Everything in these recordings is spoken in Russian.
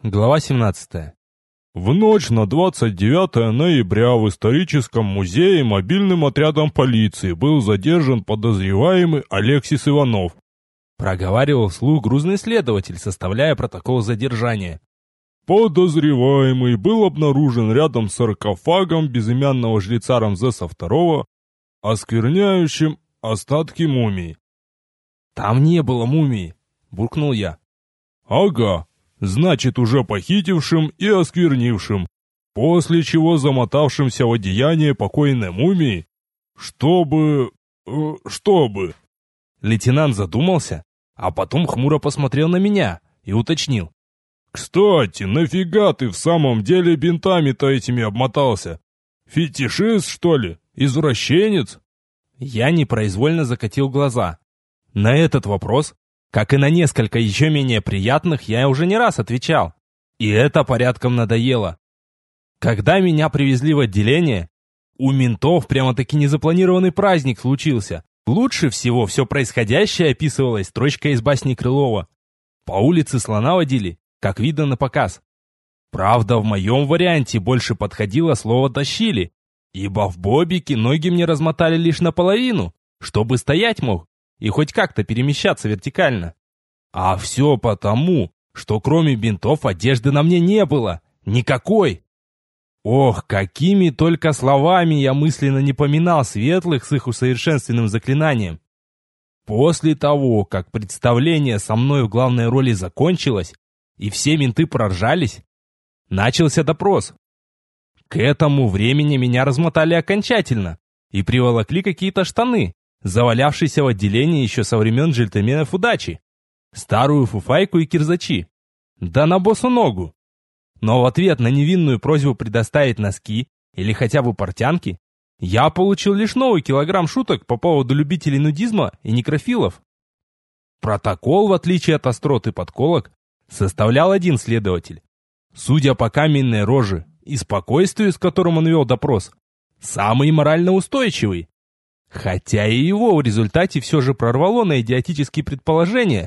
Глава 17. В ночь на 29 ноября в историческом музее мобильным отрядом полиции был задержан подозреваемый Алексис Иванов. Проговаривал вслух грузный следователь, составляя протокол задержания. Подозреваемый был обнаружен рядом с саркофагом безымянного жреца Рамзеса II, оскверняющим остатки мумии. «Там не было мумии», — буркнул я. «Ага, значит, уже похитившим и осквернившим, после чего замотавшимся в одеяние покойной мумии, чтобы... Лейтенант задумался, а потом хмуро посмотрел на меня и уточнил. «Кстати, нафига ты в самом деле бинтами-то этими обмотался? Фетишист, что ли? Извращенец?» Я непроизвольно закатил глаза. На этот вопрос, как и на несколько еще менее приятных, я уже не раз отвечал. И это порядком надоело. Когда меня привезли в отделение, у ментов прямо-таки незапланированный праздник случился. Лучше всего все происходящее описывалось строчкой из басни Крылова. По улице слона водили, как видно на показ. Правда, в моем варианте больше подходило слово «тащили», ибо в бобике ноги мне размотали лишь наполовину, чтобы стоять мог и хоть как-то перемещаться вертикально. А все потому, что кроме бинтов одежды на мне не было. Никакой. Ох, какими только словами я мысленно не поминал светлых с их усовершенственным заклинанием. После того, как представление со мной в главной роли закончилось, и все менты проржались, начался допрос. К этому времени меня размотали окончательно и приволокли какие-то штаны, завалявшиеся в отделении еще со времен джентльменов удачи, старую фуфайку и кирзачи, да на босу ногу. Но в ответ на невинную просьбу предоставить носки или хотя бы портянки, я получил лишь новый килограмм шуток по поводу любителей нудизма и некрофилов. Протокол, в отличие от острот и подколок, составлял один следователь. Судя по каменной роже и спокойствию, с которым он вел допрос, самый морально устойчивый. Хотя и его в результате все же прорвало на идиотические предположения.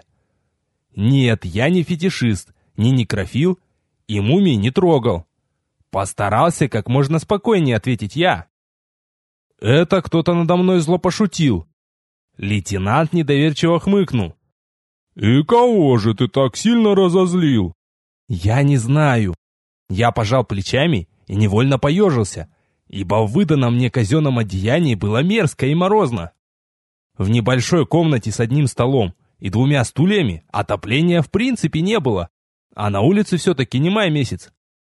Нет, я не фетишист, не некрофил, и мумий не трогал. Постарался как можно спокойнее ответить я. Это кто-то надо мной зло пошутил. Лейтенант недоверчиво хмыкнул. «И кого же ты так сильно разозлил?» Я не знаю. Я пожал плечами и невольно поежился, ибо в выданном мне казенном одеянии было мерзко и морозно. В небольшой комнате с одним столом и двумя стульями отопления в принципе не было, а на улице все-таки не май месяц.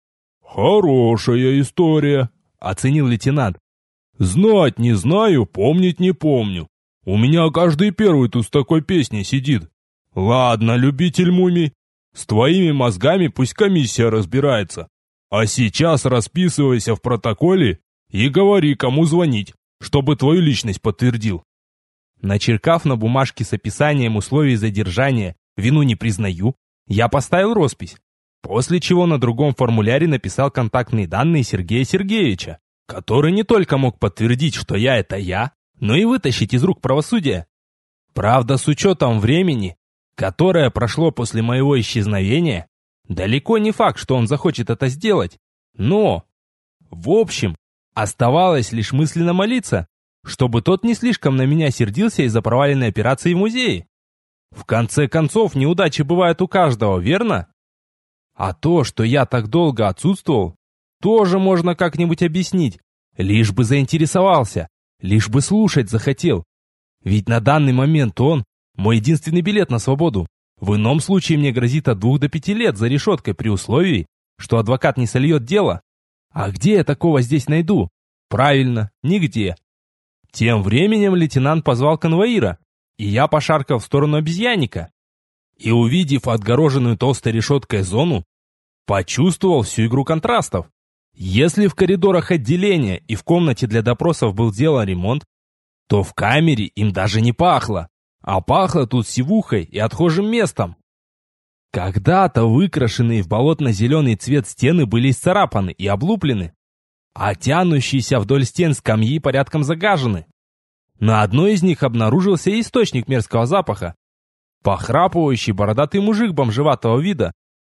«Хорошая история», — оценил лейтенант. «Знать не знаю, помнить не помню. У меня каждый первый тут с такой песней сидит. Ладно, любитель мумий, с твоими мозгами пусть комиссия разбирается. А сейчас расписывайся в протоколе и говори, кому звонить, чтобы твою личность подтвердил». Начеркав на бумажке с описанием условий задержания «Вину не признаю», я поставил роспись, после чего на другом формуляре написал контактные данные Сергея Сергеевича, который не только мог подтвердить, что я это я, но и вытащить из рук правосудия. Правда, с учетом времени, которое прошло после моего исчезновения, далеко не факт, что он захочет это сделать. Но, в общем, оставалось лишь мысленно молиться, чтобы тот не слишком на меня сердился из-за проваленной операции в музее. В конце концов, неудачи бывают у каждого, верно? А то, что я так долго отсутствовал, тоже можно как-нибудь объяснить. Лишь бы заинтересовался, лишь бы слушать захотел. Ведь на данный момент он мой единственный билет на свободу. В ином случае мне грозит от 2 до 5 лет за решеткой при условии, что адвокат не сольет дело. А где я такого здесь найду? Правильно, нигде. Тем временем лейтенант позвал конвоира, и я пошаркал в сторону обезьянника. И увидев отгороженную толстой решеткой зону, почувствовал всю игру контрастов. Если в коридорах отделения и в комнате для допросов был сделан ремонт, то в камере им даже не пахло, а пахло тут сивухой и отхожим местом. Когда-то выкрашенные в болотно-зеленый цвет стены были исцарапаны и облуплены, а тянущиеся вдоль стен скамьи порядком загажены. На одной из них обнаружился источник мерзкого запаха. Похрапывающий бородатый мужик бомжеватого вида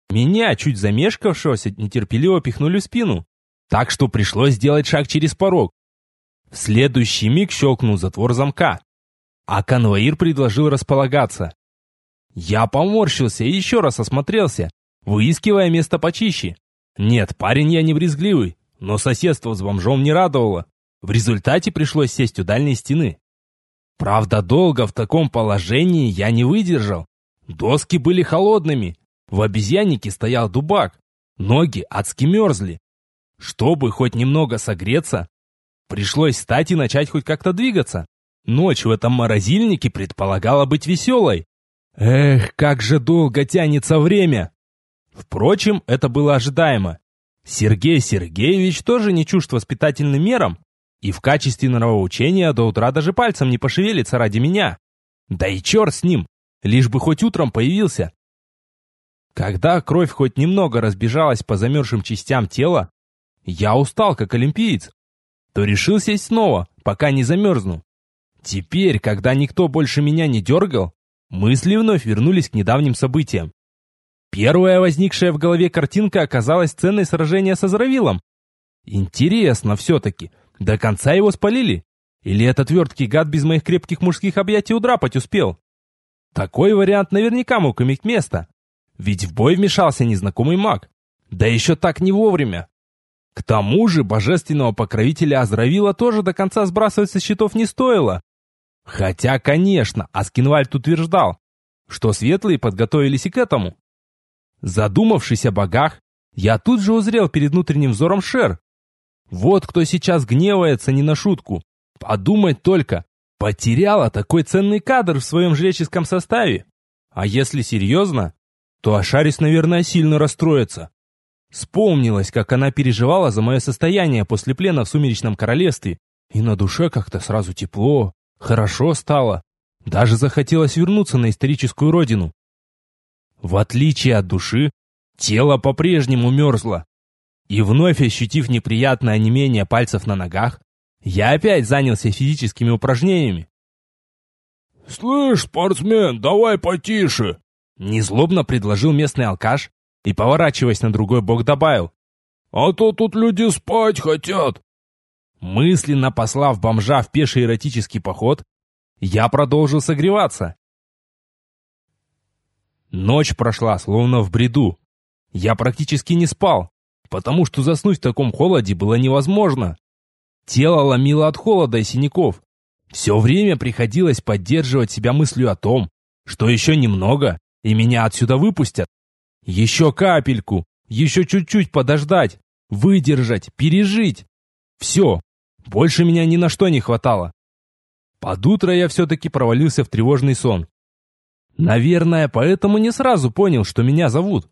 Меня, чуть замешкавшегося, нетерпеливо пихнули в спину, так что пришлось сделать шаг через порог. В следующий миг щелкнул затвор замка, а конвоир предложил располагаться. Я поморщился и еще раз осмотрелся, выискивая место почище. Нет, парень я не брезгливый, но соседство с бомжом не радовало. В результате пришлось сесть у дальней стены. Правда, долго в таком положении я не выдержал. Доски были холодными, в обезьяннике стоял дубак, ноги адски мерзли. Чтобы хоть немного согреться, пришлось встать и начать хоть как-то двигаться. Ночь в этом морозильнике предполагала быть веселой. Эх, как же долго тянется время! Впрочем, это было ожидаемо. Сергей Сергеевич тоже не чужд воспитательным мерам, и в качестве нравоучения до утра даже пальцем не пошевелится ради меня. Да и черт с ним, лишь бы хоть утром появился. Когда кровь хоть немного разбежалась по замерзшим частям тела, я устал, как олимпиец, то решил сесть снова, пока не замерзну. Теперь, когда никто больше меня не дергал, мысли вновь вернулись к недавним событиям. Первая возникшая в голове картинка оказалась сценой сражения с Азравилом. Интересно все-таки, до конца его спалили? Или этот верткий гад без моих крепких мужских объятий удрапать успел? Такой вариант наверняка мог иметь место. Ведь в бой вмешался незнакомый маг. Да еще так не вовремя. К тому же божественного покровителя Азравила тоже до конца сбрасывать со счетов не стоило. Хотя, конечно, Аскинвальд утверждал, что светлые подготовились и к этому. Задумавшись о богах, я тут же узрел перед внутренним взором Шер. Вот кто сейчас гневается не на шутку. Подумать только, потеряла такой ценный кадр в своем жреческом составе. А если серьезно, то Ашарис, наверное, сильно расстроится. Вспомнилось, как она переживала за мое состояние после плена в Сумеречном Королевстве, и на душе как-то сразу тепло, хорошо стало. Даже захотелось вернуться на историческую родину. В отличие от души, тело по-прежнему мерзло. И вновь ощутив неприятное онемение пальцев на ногах, я опять занялся физическими упражнениями. «Слышь, спортсмен, давай потише!» Незлобно предложил местный алкаш и, поворачиваясь на другой бок, добавил: «А то тут люди спать хотят!» Мысленно послав бомжа в пеший эротический поход, я продолжил согреваться. Ночь прошла словно в бреду. Я практически не спал, потому что заснуть в таком холоде было невозможно. Тело ломило от холода и синяков. Все время приходилось поддерживать себя мыслью о том, что еще немного, и меня отсюда выпустят. Еще капельку, еще чуть-чуть подождать, выдержать, пережить. Все, больше меня ни на что не хватало. Под утро я все-таки провалился в тревожный сон. Наверное, поэтому не сразу понял, что меня зовут.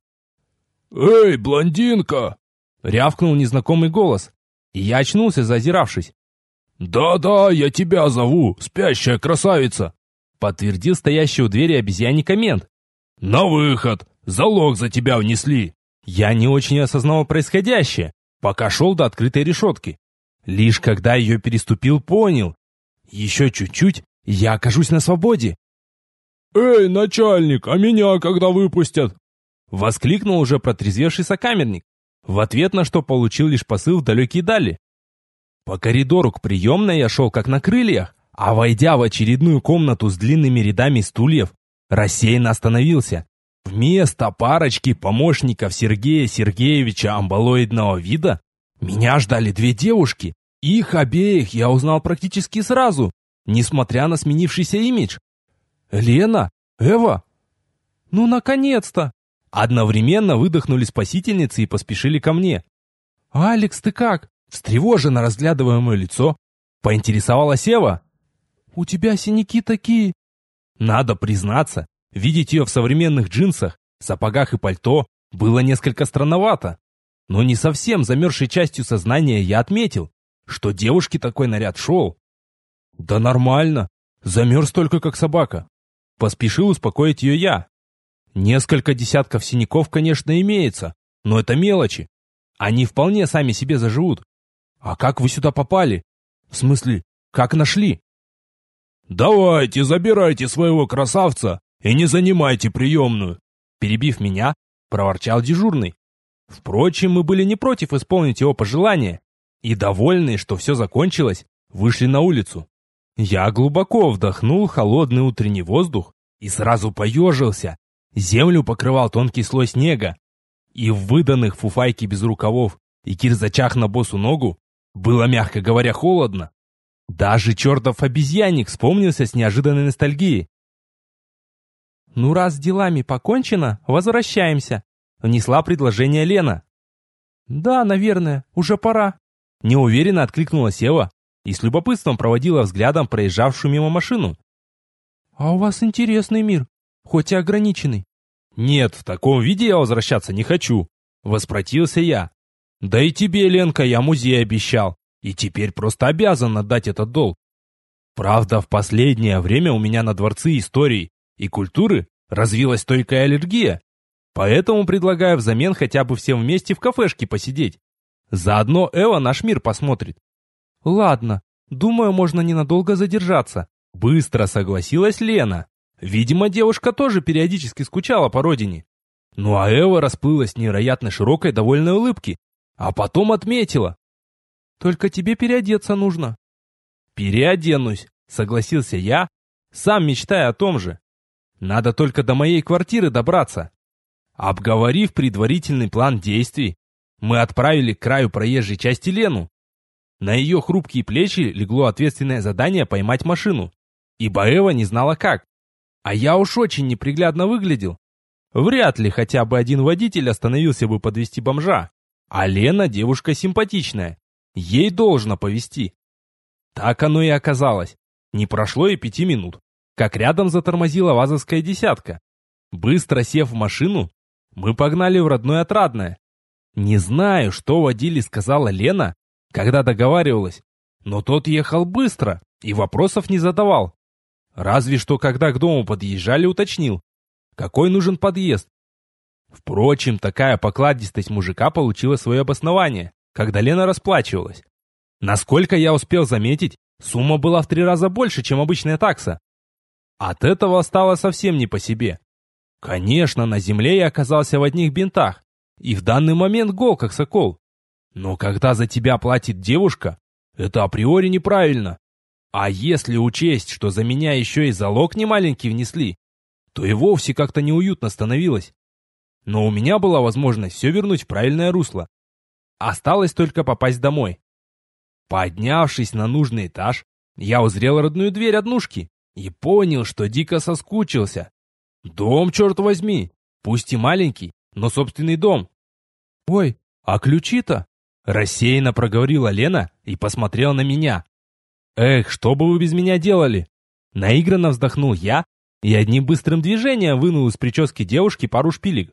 «Эй, блондинка!» — рявкнул незнакомый голос, и я очнулся, зазиравшись. «Да-да, я тебя зову, спящая красавица!» — подтвердил стоящий у двери обезьяний мент. «На выход! Залог за тебя внесли!» Я не очень осознавал происходящее, пока шел до открытой решетки. Лишь когда ее переступил, понял. Еще чуть-чуть, и я окажусь на свободе. «Эй, начальник, а меня когда выпустят?» Воскликнул уже протрезвевший сокамерник, в ответ на что получил лишь посыл в далекие дали. По коридору к приемной я шел как на крыльях, а войдя в очередную комнату с длинными рядами стульев, рассеянно остановился. Вместо парочки помощников Сергея Сергеевича амбалоидного вида меня ждали две девушки. Их обеих я узнал практически сразу, несмотря на сменившийся имидж. Лена? Эва? Ну, наконец-то! Одновременно выдохнули спасительницы и поспешили ко мне. «Алекс, ты как?» Встревоженно разглядывая мое лицо, поинтересовалась Эва. «У тебя синяки такие». Надо признаться, видеть ее в современных джинсах, сапогах и пальто было несколько странновато. Но не совсем замерзшей частью сознания я отметил, что девушке такой наряд шел. «Да нормально, замерз только как собака». Поспешил успокоить ее я. Несколько десятков синяков, конечно, имеется, но это мелочи. Они вполне сами себе заживут. А как вы сюда попали? В смысле, как нашли? «Давайте, забирайте своего красавца и не занимайте приемную!» Перебив меня, проворчал дежурный. Впрочем, мы были не против исполнить его пожелание, и, довольные, что все закончилось, вышли на улицу. Я глубоко вдохнул холодный утренний воздух и сразу поежился. Землю покрывал тонкий слой снега, и в выданных фуфайке без рукавов и кирзачах на босу ногу было, мягко говоря, холодно. Даже чертов обезьянник вспомнился с неожиданной ностальгией. «Ну, раз с делами покончено, возвращаемся», — внесла предложение Лена. «Да, наверное, уже пора», — неуверенно откликнулась Ева и с любопытством проводила взглядом проезжавшую мимо машину. «А у вас интересный мир, хоть и ограниченный». «Нет, в таком виде я возвращаться не хочу», — воспротивился я. «Да и тебе, Ленка, я музей обещал, и теперь просто обязан отдать этот долг. Правда, в последнее время у меня на дворцы истории и культуры развилась стойкая аллергия, поэтому предлагаю взамен хотя бы всем вместе в кафешке посидеть. Заодно Эва наш мир посмотрит». «Ладно, думаю, можно ненадолго задержаться», — быстро согласилась Лена. Видимо, девушка тоже периодически скучала по родине. Ну а Эва расплылась в невероятно широкой довольной улыбке, а потом отметила: «Только тебе переодеться нужно». «Переоденусь», — согласился я, сам мечтая о том же. «Надо только до моей квартиры добраться». Обговорив предварительный план действий, мы отправили к краю проезжей части Лену. На ее хрупкие плечи легло ответственное задание поймать машину, ибо Эва не знала как. А я уж очень неприглядно выглядел. Вряд ли хотя бы один водитель остановился бы подвезти бомжа. А Лена девушка симпатичная, ей должно повезти. Так оно и оказалось. Не прошло и 5 минут, как рядом затормозила вазовская десятка. Быстро сев в машину, мы погнали в родное Отрадное. Не знаю, что водиле сказала Лена, когда договаривалась, но тот ехал быстро и вопросов не задавал. Разве что, когда к дому подъезжали, уточнил, какой нужен подъезд. Впрочем, такая покладистость мужика получила свое обоснование, когда Лена расплачивалась. Насколько я успел заметить, сумма была в 3 раза больше, чем обычная такса. От этого стало совсем не по себе. Конечно, на земле я оказался в одних бинтах, и в данный момент гол, как сокол. Но когда за тебя платит девушка, это априори неправильно. А если учесть, что за меня еще и залог немаленький внесли, то и вовсе как-то неуютно становилось. Но у меня была возможность все вернуть в правильное русло. Осталось только попасть домой. Поднявшись на нужный этаж, я узрел родную дверь однушки и понял, что дико соскучился. Дом, черт возьми, пусть и маленький, но собственный дом. «Ой, а ключи-то?» — рассеянно проговорила Лена и посмотрела на меня. «Эх, что бы вы без меня делали?» Наигранно вздохнул я и одним быстрым движением вынул из прически девушки пару шпилек.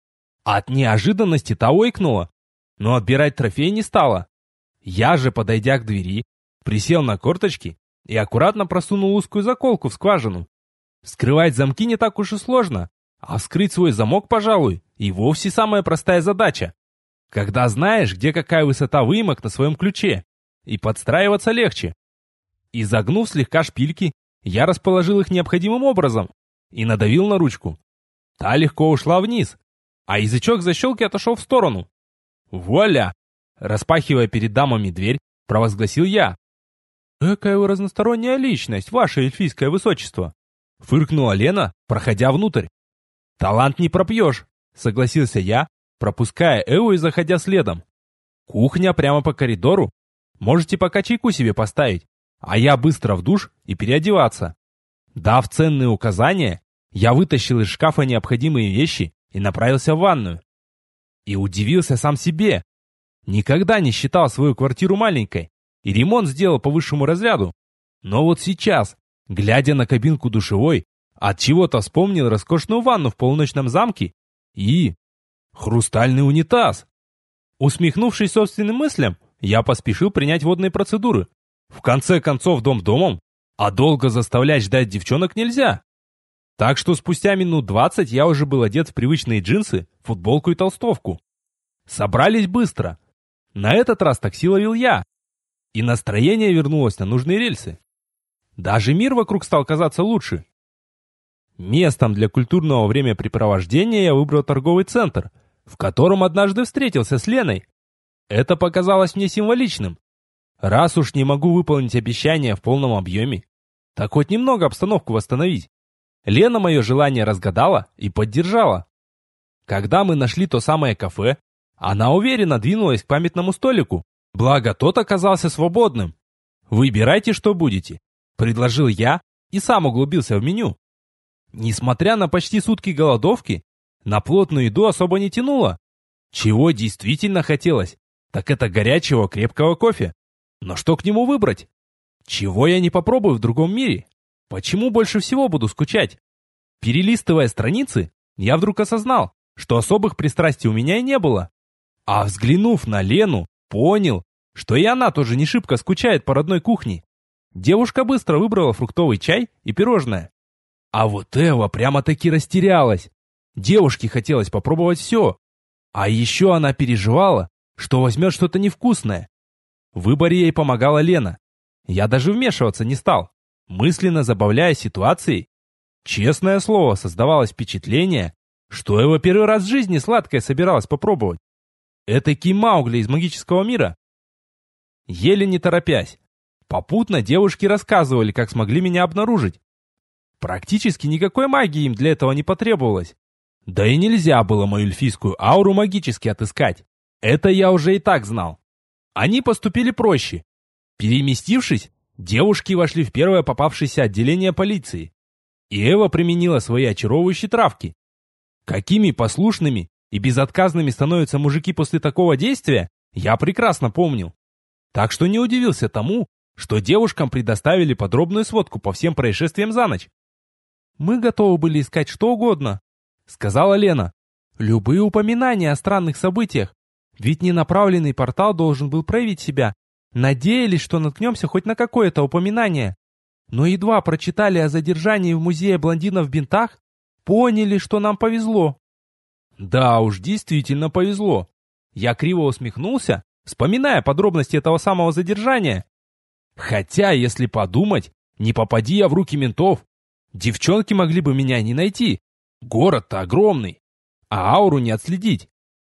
От неожиданности та ойкнула, но отбирать трофей не стала. Я же, подойдя к двери, присел на корточки и аккуратно просунул узкую заколку в скважину. Вскрывать замки не так уж и сложно, а вскрыть свой замок, пожалуй, и вовсе самая простая задача. Когда знаешь, где какая высота выемок на своем ключе, и подстраиваться легче. Изогнув слегка шпильки, я расположил их необходимым образом и надавил на ручку. Та легко ушла вниз, а язычок защелки отошел в сторону. Вуаля! Распахивая перед дамами дверь, провозгласил я. «Экая вы разносторонняя личность, ваше эльфийское высочество!» Фыркнула Лена, проходя внутрь. «Талант не пропьешь», — согласился я, пропуская Эву и заходя следом. «Кухня прямо по коридору. Можете пока чайку себе поставить, а я быстро в душ и переодеваться». Дав ценные указания, я вытащил из шкафа необходимые вещи и направился в ванную. И удивился сам себе. Никогда не считал свою квартиру маленькой, и ремонт сделал по высшему разряду. Но вот сейчас, глядя на кабинку душевой, от чего-то вспомнил роскошную ванну в полуночном замке и хрустальный унитаз. Усмехнувшись собственным мыслям, я поспешил принять водные процедуры. В конце концов, дом домом, а долго заставлять ждать девчонок нельзя. Так что спустя минут 20 я уже был одет в привычные джинсы, футболку и толстовку. Собрались быстро. На этот раз такси ловил я. И настроение вернулось на нужные рельсы. Даже мир вокруг стал казаться лучше. Местом для культурного времяпрепровождения я выбрал торговый центр, в котором однажды встретился с Леной. Это показалось мне символичным. Раз уж не могу выполнить обещание в полном объеме, так хоть немного обстановку восстановить. Лена мое желание разгадала и поддержала. Когда мы нашли то самое кафе, она уверенно двинулась к памятному столику, благо тот оказался свободным. «Выбирайте, что будете», — предложил я и сам углубился в меню. Несмотря на почти сутки голодовки, на плотную еду особо не тянуло. Чего действительно хотелось, так это горячего крепкого кофе. Но что к нему выбрать? Чего я не попробую в другом мире? Почему больше всего буду скучать? Перелистывая страницы, я вдруг осознал, что особых пристрастий у меня и не было. А взглянув на Лену, понял, что и она тоже не шибко скучает по родной кухне. Девушка быстро выбрала фруктовый чай и пирожное. А вот Эва прямо-таки растерялась. Девушке хотелось попробовать все. А еще она переживала, что возьмет что-то невкусное. В выборе ей помогала Лена. Я даже вмешиваться не стал, мысленно забавляясь ситуацией. Честное слово, создавалось впечатление, что Эва первый раз в жизни сладкое собиралась попробовать. Этакий Маугли из магического мира. Еле не торопясь. Попутно девушки рассказывали, как смогли меня обнаружить. Практически никакой магии им для этого не потребовалось. Да и нельзя было мою эльфийскую ауру магически отыскать. Это я уже и так знал. Они поступили проще. Переместившись, девушки вошли в первое попавшееся отделение полиции. И Эва применила свои очаровывающие травки. Какими послушными и безотказными становятся мужики после такого действия, я прекрасно помнил. Так что не удивился тому, что девушкам предоставили подробную сводку по всем происшествиям за ночь. «Мы готовы были искать что угодно», — сказала Лена. «Любые упоминания о странных событиях. Ведь ненаправленный портал должен был проявить себя. Надеялись, что наткнемся хоть на какое-то упоминание. Но едва прочитали о задержании в музее блондинов в бинтах, поняли, что нам повезло». Да уж, действительно повезло. Я криво усмехнулся, вспоминая подробности этого самого задержания. Хотя, если подумать, не попади я в руки ментов, девчонки могли бы меня не найти. Город-то огромный, а ауру не отследить.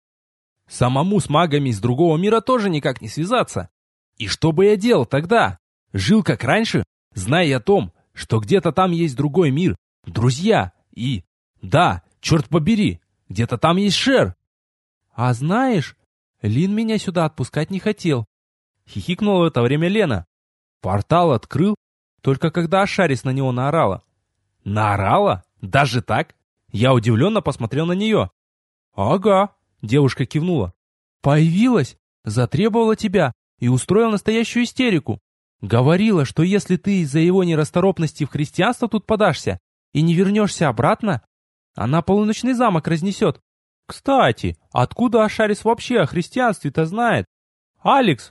Самому с магами из другого мира тоже никак не связаться. И что бы я делал тогда? Жил как раньше, зная о том, что где-то там есть другой мир, друзья и... Да, черт побери, где-то там есть Шер. А знаешь, Лин меня сюда отпускать не хотел. Хихикнула в это время Лена. Портал открыл, только когда Ашарис на него наорала. Наорала? Даже так? Я удивленно посмотрел на нее. «Ага», — девушка кивнула. «Появилась, затребовала тебя и устроила настоящую истерику. Говорила, что если ты из-за его нерасторопности в христианство тут подашься и не вернешься обратно, она полуночный замок разнесет. Кстати, откуда Ашарис вообще о христианстве-то знает? Алекс?»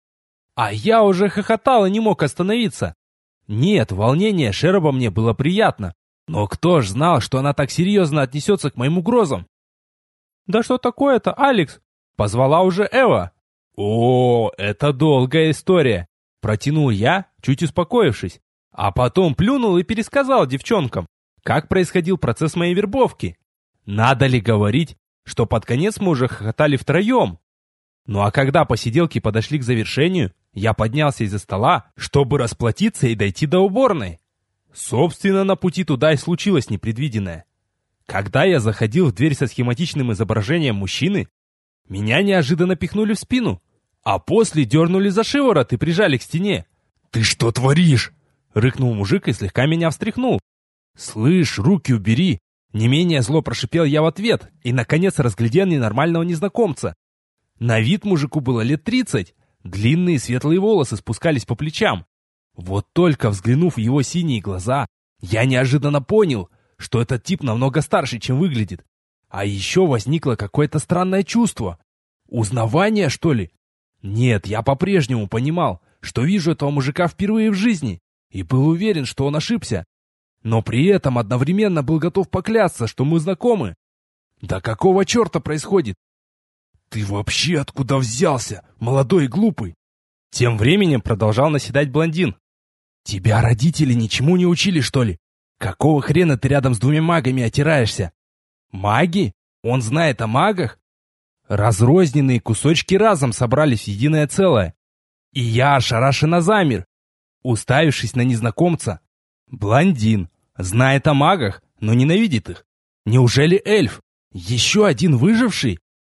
А я уже хохотал и не мог остановиться. Нет, волнение Шер обо мне было приятно. Но кто ж знал, что она так серьезно отнесется к моим угрозам? «Да что такое-то, Алекс?» — позвала уже Эва. «О, это долгая история», — протянул я, чуть успокоившись. А потом плюнул и пересказал девчонкам, как происходил процесс моей вербовки. Надо ли говорить, что под конец мы уже хохотали втроем? Ну а когда посиделки подошли к завершению, я поднялся из-за стола, чтобы расплатиться и дойти до уборной. Собственно, на пути туда и случилось непредвиденное. Когда я заходил в дверь со схематичным изображением мужчины, меня неожиданно пихнули в спину, а после дернули за шиворот и прижали к стене. «Ты что творишь?» — рыкнул мужик и слегка меня встряхнул. «Слышь, руки убери!» Не менее зло прошипел я в ответ и, наконец, разглядел ненормального незнакомца. На вид мужику было лет 30, длинные светлые волосы спускались по плечам. Вот только взглянув в его синие глаза, я неожиданно понял, что этот тип намного старше, чем выглядит. А еще возникло какое-то странное чувство. Узнавание, что ли? Нет, я по-прежнему понимал, что вижу этого мужика впервые в жизни, и был уверен, что он ошибся. Но при этом одновременно был готов поклясться, что мы знакомы. Да какого черта происходит? «Ты вообще откуда взялся, молодой и глупый?» Тем временем продолжал наседать блондин. «Тебя родители ничему не учили, что ли? Какого хрена ты рядом с двумя магами отираешься? Маги? Он знает о магах? Разрозненные кусочки разом собрались в единое целое. И я ошарашенно замер, уставившись на незнакомца. Блондин. Знает о магах, но ненавидит их. Неужели эльф? Еще один выживший?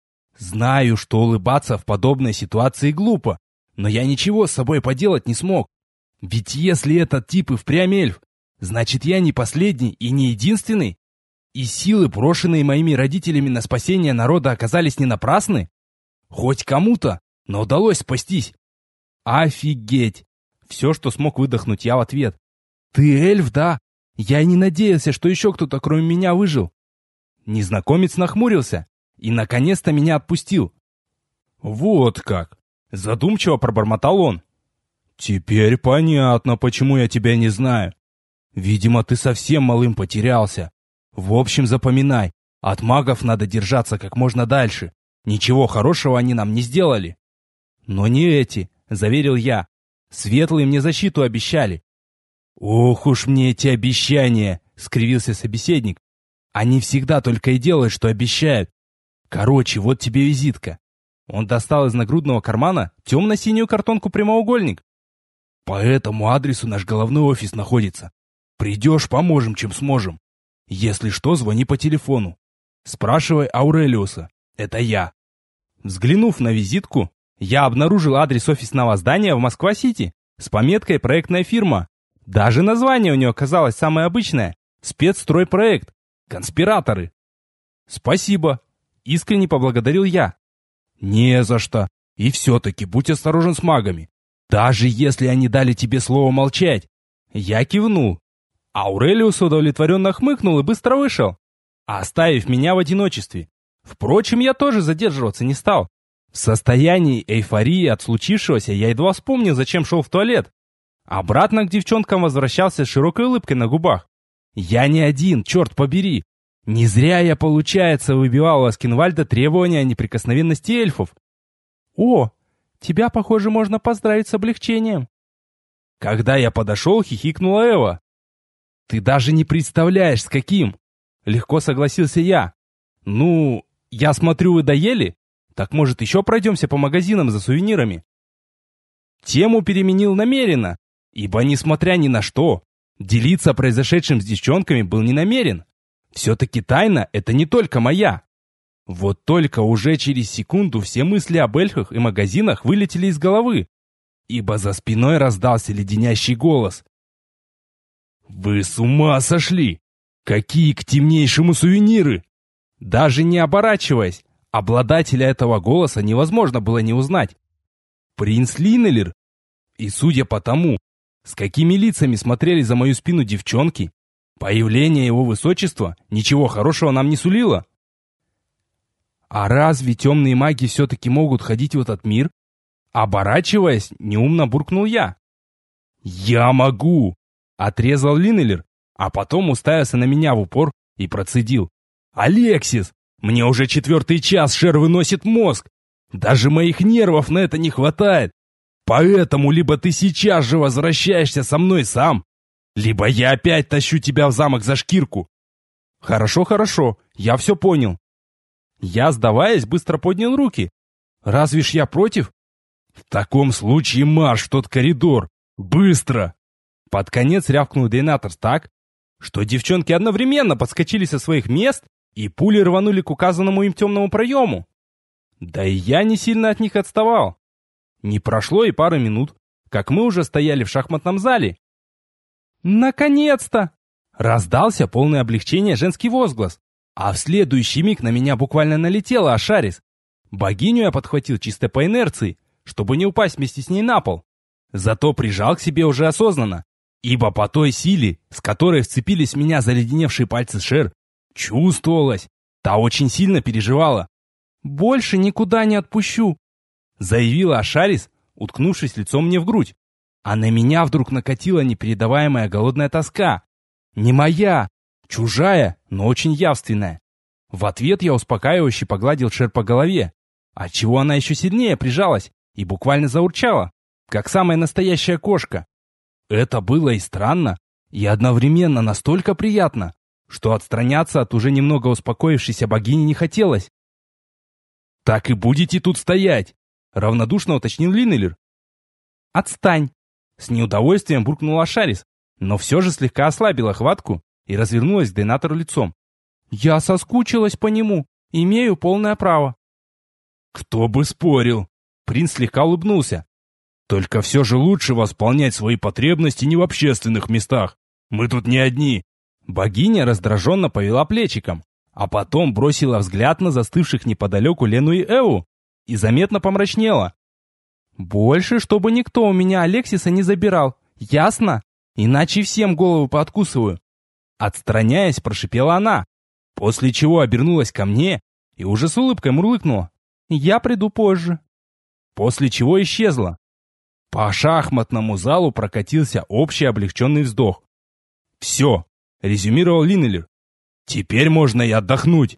Знаю, что улыбаться в подобной ситуации глупо, но я ничего с собой поделать не смог. Ведь если этот тип и впрямь эльф, значит я не последний и не единственный? И силы, брошенные моими родителями на спасение народа, оказались не напрасны? Хоть кому-то, но удалось спастись. Офигеть! Все, что смог выдохнуть я в ответ. Ты эльф, да? Я и не надеялся, что еще кто-то кроме меня выжил. Незнакомец нахмурился и наконец-то меня отпустил. Вот как! Задумчиво пробормотал он. Теперь понятно, почему я тебя не знаю. Видимо, ты совсем малым потерялся. В общем, запоминай, от магов надо держаться как можно дальше. Ничего хорошего они нам не сделали. Но не эти, заверил я. Светлые мне защиту обещали. Ох уж мне эти обещания, скривился собеседник. Они всегда только и делают, что обещают. Короче, вот тебе визитка. Он достал из нагрудного кармана темно-синюю картонку-прямоугольник. По этому адресу наш головной офис находится. Придешь, поможем, чем сможем. Если что, звони по телефону. Спрашивай Аурелиуса. Это я. Взглянув на визитку, я обнаружил адрес офисного здания в Москва-Сити с пометкой «Проектная фирма». Даже название у нее оказалось самое обычное – «Спецстройпроект». Конспираторы. Спасибо. Искренне поблагодарил я. Не за что. И все-таки будь осторожен с магами. Даже если они дали тебе слово молчать. Я кивнул. Аурелиус удовлетворенно хмыкнул и быстро вышел, оставив меня в одиночестве. Впрочем, я тоже задерживаться не стал. В состоянии эйфории от случившегося я едва вспомнил, зачем шел в туалет. Обратно к девчонкам возвращался с широкой улыбкой на губах. Я не один, черт побери. Не зря я, получается, выбивал у Аскинвальда требования о неприкосновенности эльфов. О, тебя, похоже, можно поздравить с облегчением. Когда я подошел, хихикнула Эва. Ты даже не представляешь, с каким. Легко согласился я. Ну, я смотрю, вы доели? Так может еще пройдемся по магазинам за сувенирами? Тему переменил намеренно, ибо, несмотря ни на что, делиться произошедшим с девчонками был не намерен. Все-таки тайна — это не только моя. Вот только уже через секунду все мысли об эльфах и магазинах вылетели из головы, ибо за спиной раздался леденящий голос. «Вы с ума сошли! Какие к темнейшему сувениры!» Даже не оборачиваясь, обладателя этого голоса невозможно было не узнать. Принц Линнелер. И судя по тому, с какими лицами смотрели за мою спину девчонки, появление его высочества ничего хорошего нам не сулило. А разве темные маги все-таки могут ходить в этот мир? Оборачиваясь, неумно буркнул я. «Я могу!» — отрезал Линнелер, а потом уставился на меня в упор и процедил. «Алексис, мне уже 4-й час Шер выносит мозг! Даже моих нервов на это не хватает! Поэтому либо ты сейчас же возвращаешься со мной сам, либо я опять тащу тебя в замок за шкирку!» «Хорошо, я все понял». Я, сдаваясь, быстро поднял руки. «Разве ж я против?» «В таком случае марш в тот коридор! Быстро!» Под конец рявкнул Дейнатор так, что девчонки одновременно подскочили со своих мест и пули рванули к указанному им темному проему. Да и я не сильно от них отставал. Не прошло и пары минут, как мы уже стояли в шахматном зале. «Наконец-то!» Раздался полное облегчение женский возглас, а в следующий миг на меня буквально налетела Ашарис. Богиню я подхватил чисто по инерции, чтобы не упасть вместе с ней на пол. Зато прижал к себе уже осознанно, ибо по той силе, с которой вцепились в меня заледеневшие пальцы Шер, чувствовалось, та очень сильно переживала. «Больше никуда не отпущу», — заявила Ашарис, уткнувшись лицом мне в грудь. А на меня вдруг накатила непередаваемая голодная тоска. Не моя, чужая, но очень явственная. В ответ я успокаивающе погладил Шер по голове, отчего она еще сильнее прижалась и буквально заурчала, как самая настоящая кошка. Это было и странно, и одновременно настолько приятно, что отстраняться от уже немного успокоившейся богини не хотелось. «Так и будете тут стоять?» — равнодушно уточнил Линнелер. «Отстань!» — с неудовольствием буркнула Ашарис, но все же слегка ослабила хватку и развернулась к Дейнатору лицом. «Я соскучилась по нему, имею полное право». «Кто бы спорил!» — принц слегка улыбнулся. «Только все же лучше восполнять свои потребности не в общественных местах. Мы тут не одни». Богиня раздраженно повела плечиком, а потом бросила взгляд на застывших неподалеку Лену и Эву и заметно помрачнела. «Больше, чтобы никто у меня Алексиса не забирал, ясно? Иначе всем голову пооткусываю». Отстраняясь, прошипела она, после чего обернулась ко мне и уже с улыбкой мурлыкнула: «Я приду позже». После чего исчезла. По шахматному залу прокатился общий облегченный вздох. «Все», — резюмировал Линнелер. «Теперь можно и отдохнуть».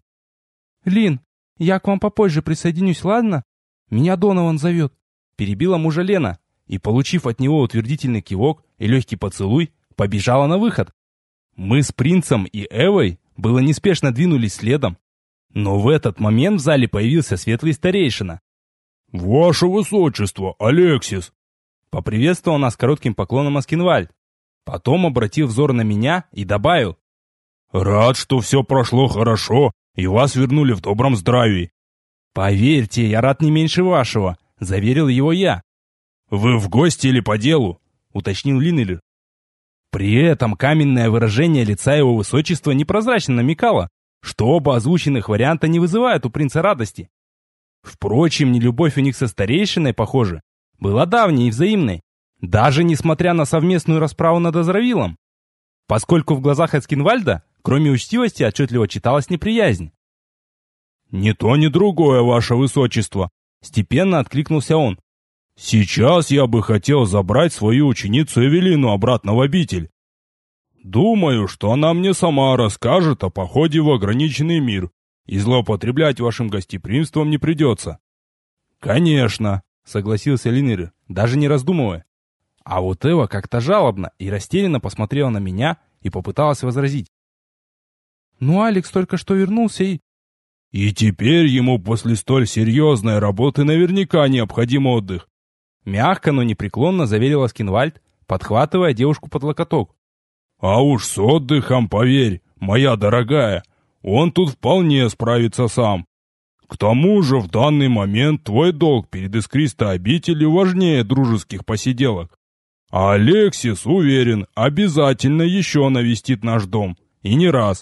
«Лин, я к вам попозже присоединюсь, ладно? Меня Донован зовет», — перебила мужа Лена и, получив от него утвердительный кивок и легкий поцелуй, побежала на выход. Мы с принцем и Эвой было неспешно двинулись следом, но в этот момент в зале появился светлый старейшина. «Ваше высочество, Алексис!» Поприветствовал нас коротким поклоном Аскинвальд. Потом обратил взор на меня и добавил: «Рад, что все прошло хорошо и вас вернули в добром здравии». «Поверьте, я рад не меньше вашего», — заверил его я. «Вы в гости или по делу?» — уточнил Линнелер. При этом каменное выражение лица его высочества непрозрачно намекало, что оба озвученных варианта не вызывают у принца радости. Впрочем, нелюбовь у них со старейшиной, похоже, была давней и взаимной, даже несмотря на совместную расправу над Азравилом, поскольку в глазах Аскинвальда, кроме учтивости, отчетливо читалась неприязнь. «Ни то, ни другое, ваше высочество», — степенно откликнулся он. «Сейчас я бы хотел забрать свою ученицу Эвелину обратно в обитель. Думаю, что она мне сама расскажет о походе в ограниченный мир, и злоупотреблять вашим гостеприимством не придется». «Конечно», — согласился Линнелер, даже не раздумывая. А вот Эва как-то жалобно и растерянно посмотрела на меня и попыталась возразить. «Ну, Алекс только что вернулся и...» «И теперь ему после столь серьезной работы наверняка необходим отдых», — мягко, но непреклонно заверил Аскинвальд, подхватывая девушку под локоток. «А уж с отдыхом, поверь, моя дорогая, он тут вполне справится сам. К тому же в данный момент твой долг перед искристой обителью важнее дружеских посиделок. А Алексис, уверен, обязательно еще навестит наш дом. И не раз».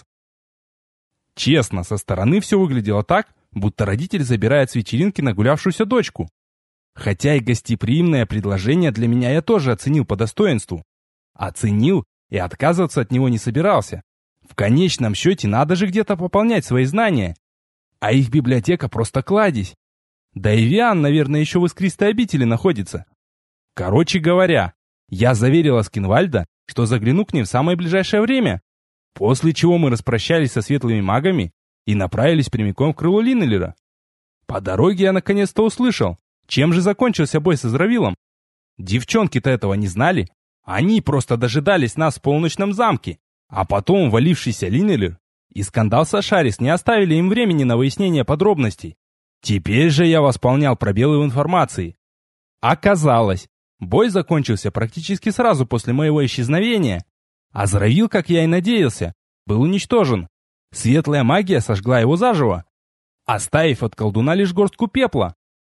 Честно, со стороны все выглядело так, будто родитель забирает с вечеринки нагулявшуюся дочку. Хотя и гостеприимное предложение для меня я тоже оценил по достоинству. Оценил и отказываться от него не собирался. В конечном счете надо же где-то пополнять свои знания. А их библиотека просто кладезь. Да и Виан, наверное, еще в искристой обители находится. Короче говоря, я заверил Аскинвальда, что загляну к ним в самое ближайшее время. После чего мы распрощались со светлыми магами и направились прямиком в крыло Линнелера. По дороге я наконец-то услышал, чем же закончился бой с Азравилом. Девчонки-то этого не знали. Они просто дожидались нас в полуночном замке. А потом валившийся Линнелер и скандал с Ашарис не оставили им времени на выяснение подробностей. Теперь же я восполнял пробелы в информации. Оказалось, бой закончился практически сразу после моего исчезновения. Азравил, как я и надеялся, был уничтожен. Светлая магия сожгла его заживо, оставив от колдуна лишь горстку пепла.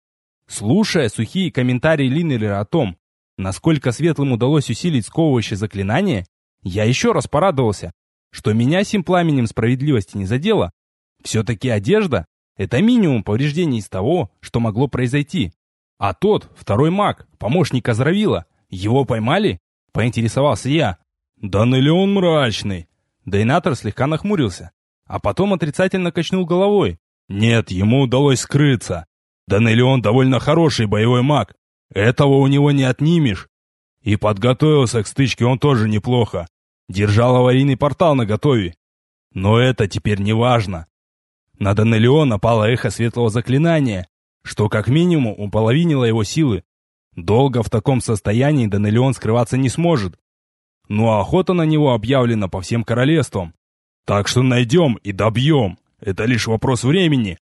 Слушая сухие комментарии Линнелера о том, насколько светлым удалось усилить сковывающее заклинание, я еще раз порадовался, что меня сим пламенем справедливости не задело. Все-таки одежда — это минимум повреждений из того, что могло произойти. А тот, второй маг, помощник Азравила, его поймали? Поинтересовался я. «Да не ли он мрачный?» Дейнатор слегка нахмурился, а потом отрицательно качнул головой. «Нет, ему удалось скрыться. Да не ли он довольно хороший боевой маг? Этого у него не отнимешь. И подготовился к стычке он тоже неплохо. Держал аварийный портал наготове. Но это теперь не важно. На Данелион напало эхо светлого заклинания, что как минимум уполовинило его силы. Долго в таком состоянии Данелион скрываться не сможет. Ну а охота на него объявлена по всем королевствам. Так что найдем и добьем. Это лишь вопрос времени.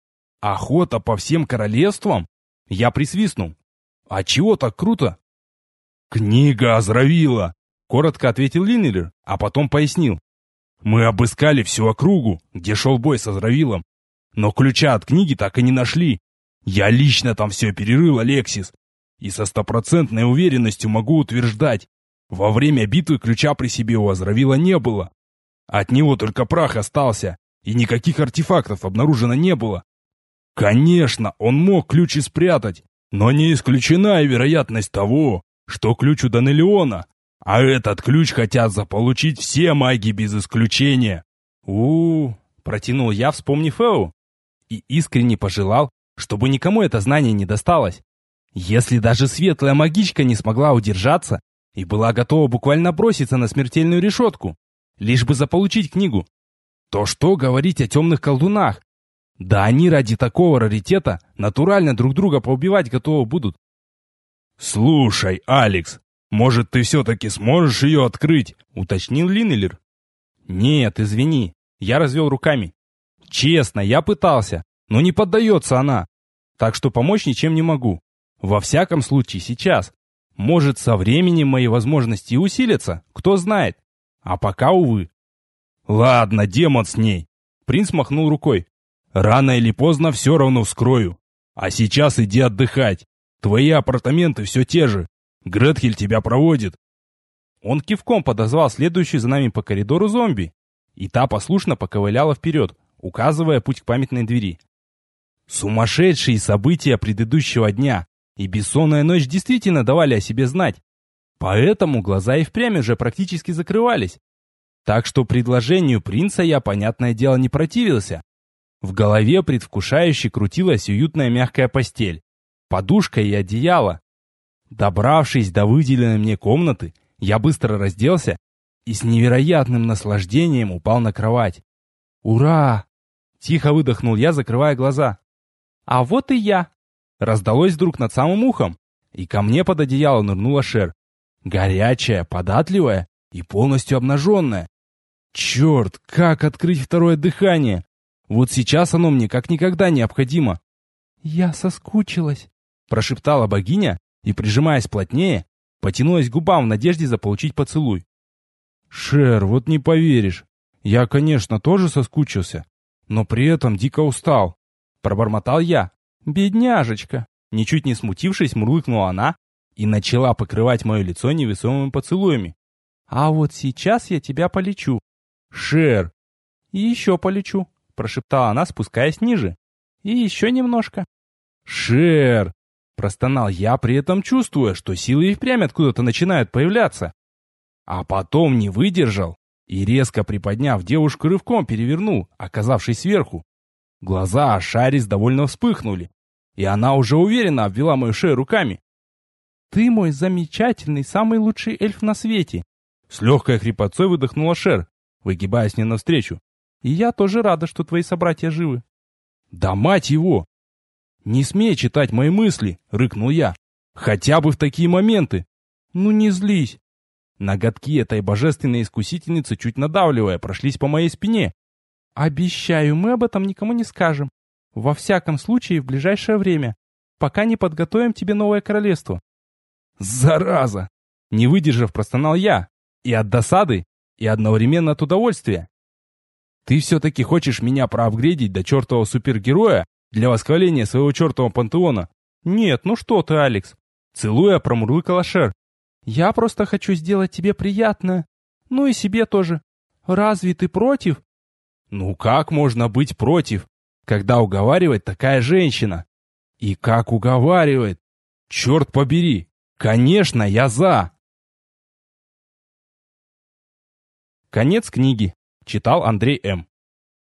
Охота по всем королевствам? Я присвистнул. А чего так круто? Книга Азравила, коротко ответил Линнелер, а потом пояснил. Мы обыскали всю округу, где шел бой с Азравилом, но ключа от книги так и не нашли. Я лично там все перерыл, Алексис, и со стопроцентной уверенностью могу утверждать, во время битвы ключа при себе у Азравила не было. От него только прах остался, и никаких артефактов обнаружено не было. Конечно, он мог ключ и спрятать, но не исключена и вероятность того, что ключ у Данелиона, а этот ключ хотят заполучить все маги без исключения. Протянул я, вспомнив Эу, и искренне пожелал, чтобы никому это знание не досталось. Если даже светлая магичка не смогла удержаться и была готова буквально броситься на смертельную решетку, лишь бы заполучить книгу, то что говорить о темных колдунах? Да они ради такого раритета натурально друг друга поубивать готовы будут. «Слушай, Алекс, может, ты все-таки сможешь ее открыть?» — уточнил Линнелер. «Нет, извини», — я развел руками. «Честно, я пытался, но не поддается она. Так что помочь ничем не могу. Во всяком случае, сейчас. Может, со временем мои возможности усилятся, кто знает. А пока, увы». «Ладно, демон с ней», — принц махнул рукой. «Рано или поздно все равно вскрою. А сейчас иди отдыхать. Твои апартаменты все те же. Гретхель тебя проводит». Он кивком подозвал следующую за нами по коридору зомби, и та послушно поковыляла вперед, указывая путь к памятной двери. Сумасшедшие события предыдущего дня и бессонная ночь действительно давали о себе знать, поэтому глаза и впрямь уже практически закрывались. Так что предложению принца я, понятное дело, не противился. В голове предвкушающе крутилась уютная мягкая постель, подушка и одеяло. Добравшись до выделенной мне комнаты, я быстро разделся и с невероятным наслаждением упал на кровать. «Ура!» — тихо выдохнул я, закрывая глаза. «А вот и я!» — раздалось вдруг над самым ухом, и ко мне под одеяло нырнула Шер. Горячая, податливая и полностью обнаженная. Черт, как открыть второе дыхание? Вот сейчас оно мне как никогда необходимо. «Я соскучилась», — прошептала богиня и, прижимаясь плотнее, потянулась к губам в надежде заполучить поцелуй. «Шер, вот не поверишь, я, конечно, тоже соскучился, но при этом дико устал», — пробормотал я. «Бедняжечка», — ничуть не смутившись, мурлыкнула она и начала покрывать мое лицо невесомыми поцелуями. «А вот сейчас я тебя полечу». «Шер!» «И еще полечу», — прошептала она, спускаясь ниже. «И еще немножко». «Шер!» — простонал я, при этом чувствуя, что силы и впрямь откуда-то начинают появляться. А потом не выдержал и, резко приподняв девушку, рывком перевернул, оказавшись сверху. Глаза Ашарис довольно вспыхнули, и она уже уверенно обвела мою шею руками. «Ты мой замечательный, самый лучший эльф на свете!» С легкой хрипотцой выдохнула Шер, выгибаясь мне навстречу. «И я тоже рада, что твои собратья живы». «Да мать его!» «Не смей читать мои мысли!» — рыкнул я. «Хотя бы в такие моменты!» «Ну не злись!» Ноготки этой божественной искусительницы, чуть надавливая, прошлись по моей спине. «Обещаю, мы об этом никому не скажем. Во всяком случае, в ближайшее время, пока не подготовим тебе новое королевство». «Зараза!» Не выдержав, простонал я. И от досады, и одновременно от удовольствия. «Ты все-таки хочешь меня проапгрейдить до чертового супергероя для восхваления своего чертового пантеона?» «Нет, ну что ты, Алекс!» Целуя, промурлыкала Шер. «Я просто хочу сделать тебе приятное. Ну и себе тоже. Разве ты против?» «Ну как можно быть против, когда уговаривает такая женщина?» «И как уговаривает? Черт побери! Конечно, я за!» Конец книги. Читал Андрей М.